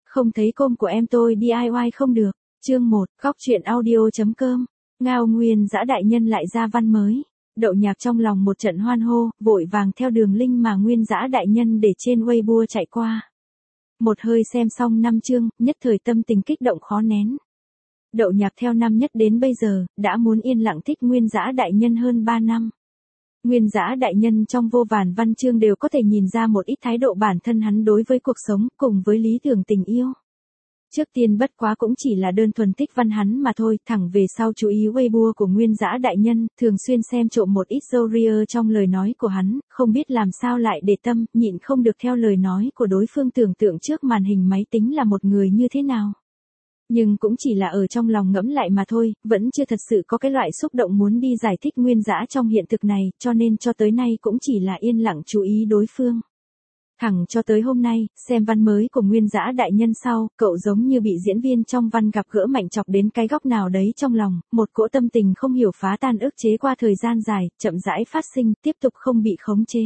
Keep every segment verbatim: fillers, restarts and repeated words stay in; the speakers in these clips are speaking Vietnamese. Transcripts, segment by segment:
Không thấy com của em tôi đê i i không được. Chương một, góc truyện audio.com. Ngao Nguyên Dã đại nhân lại ra văn mới. Đậu Nhạc trong lòng một trận hoan hô, vội vàng theo đường link mà Nguyên Dã đại nhân để trên Weibo chạy qua. Một hơi xem xong năm chương, nhất thời tâm tình kích động khó nén. Đậu Nhạc theo năm nhất đến bây giờ, đã muốn yên lặng thích Nguyên Dã đại nhân hơn ba năm. Nguyên Dã đại nhân trong vô vàn văn chương đều có thể nhìn ra một ít thái độ bản thân hắn đối với cuộc sống, cùng với lý tưởng tình yêu. Trước tiên bất quá cũng chỉ là đơn thuần thích văn hắn mà thôi, thẳng về sau chú ý Weibo của Nguyên Dã đại nhân, thường xuyên xem trộm một ít Zorier trong lời nói của hắn, không biết làm sao lại để tâm, nhịn không được theo lời nói của đối phương tưởng tượng trước màn hình máy tính là một người như thế nào. Nhưng cũng chỉ là ở trong lòng ngẫm lại mà thôi, vẫn chưa thật sự có cái loại xúc động muốn đi giải thích Nguyên Dã trong hiện thực này, cho nên cho tới nay cũng chỉ là yên lặng chú ý đối phương. Thẳng cho tới hôm nay, xem văn mới của Nguyên Dã đại nhân sau, cậu giống như bị diễn viên trong văn gặp gỡ mạnh chọc đến cái góc nào đấy trong lòng, một cỗ tâm tình không hiểu phá tan ức chế qua thời gian dài, chậm rãi phát sinh, tiếp tục không bị khống chế.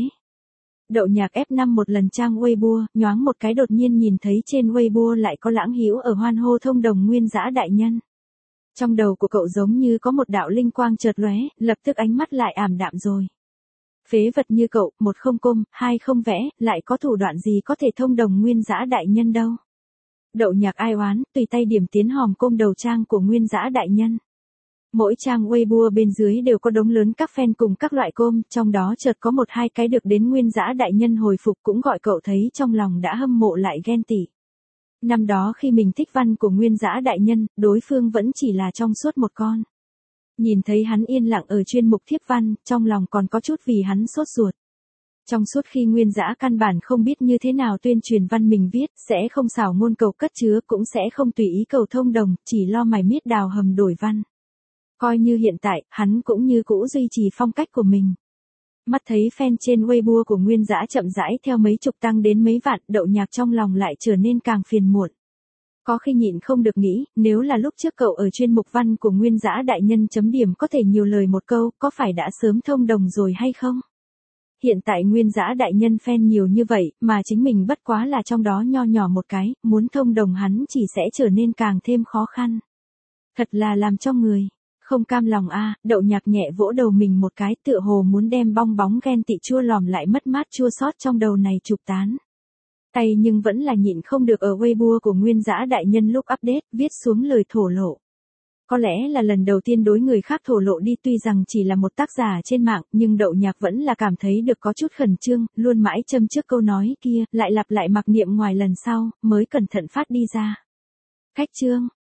Đậu Nhạc ép năm một lần trang Weibo, nhoáng một cái đột nhiên nhìn thấy trên Weibo lại có Lãng Hữu ở hoan hô thông đồng Nguyên Dã đại nhân. Trong đầu của cậu giống như có một đạo linh quang chợt lóe, lập tức ánh mắt lại ảm đạm rồi. Phế vật như cậu, một không com, hai không vẽ, lại có thủ đoạn gì có thể thông đồng Nguyên Dã đại nhân đâu. Đậu Nhạc ai oán, tùy tay điểm tiến hòm com đầu trang của Nguyên Dã đại nhân. Mỗi trang Weibo bên dưới đều có đống lớn các fan cùng các loại com, trong đó chợt có một hai cái được đến Nguyên Dã đại nhân hồi phục cũng gọi cậu thấy trong lòng đã hâm mộ lại ghen tị. Năm đó khi mình thích văn của Nguyên Dã đại nhân, đối phương vẫn chỉ là trong suốt một con. Nhìn thấy hắn yên lặng ở chuyên mục thiếp văn, trong lòng còn có chút vì hắn sốt ruột. Trong suốt khi Nguyên Dã căn bản không biết như thế nào tuyên truyền văn mình viết, sẽ không xảo ngôn cầu cất chứa, cũng sẽ không tùy ý cầu thông đồng, chỉ lo mài miết đào hầm đổi văn. Coi như hiện tại, hắn cũng như cũ duy trì phong cách của mình. Mắt thấy fan trên Weibo của Nguyên Dã chậm rãi theo mấy chục tăng đến mấy vạn, Đậu Nhạc trong lòng lại trở nên càng phiền muộn. Có khi nhịn không được nghĩ, nếu là lúc trước cậu ở chuyên mục văn của Nguyên Dã đại nhân chấm điểm có thể nhiều lời một câu, có phải đã sớm thông đồng rồi hay không? Hiện tại Nguyên Dã đại nhân fan nhiều như vậy, mà chính mình bất quá là trong đó nho nhỏ một cái, muốn thông đồng hắn chỉ sẽ trở nên càng thêm khó khăn. Thật là làm cho người không cam lòng a. À, Đậu Nhạc nhẹ vỗ đầu mình một cái, tựa hồ muốn đem bong bóng ghen tị chua lòm lại mất mát chua xót trong đầu này chụp tán. Tay nhưng vẫn là nhịn không được ở Weibo của Nguyên Dã đại nhân lúc update, viết xuống lời thổ lộ. Có lẽ là lần đầu tiên đối người khác thổ lộ đi, tuy rằng chỉ là một tác giả trên mạng, nhưng Đậu Nhạc vẫn là cảm thấy được có chút khẩn trương, luôn mãi châm trước câu nói kia, lại lặp lại mặc niệm ngoài lần sau, mới cẩn thận phát đi ra. Cách chương,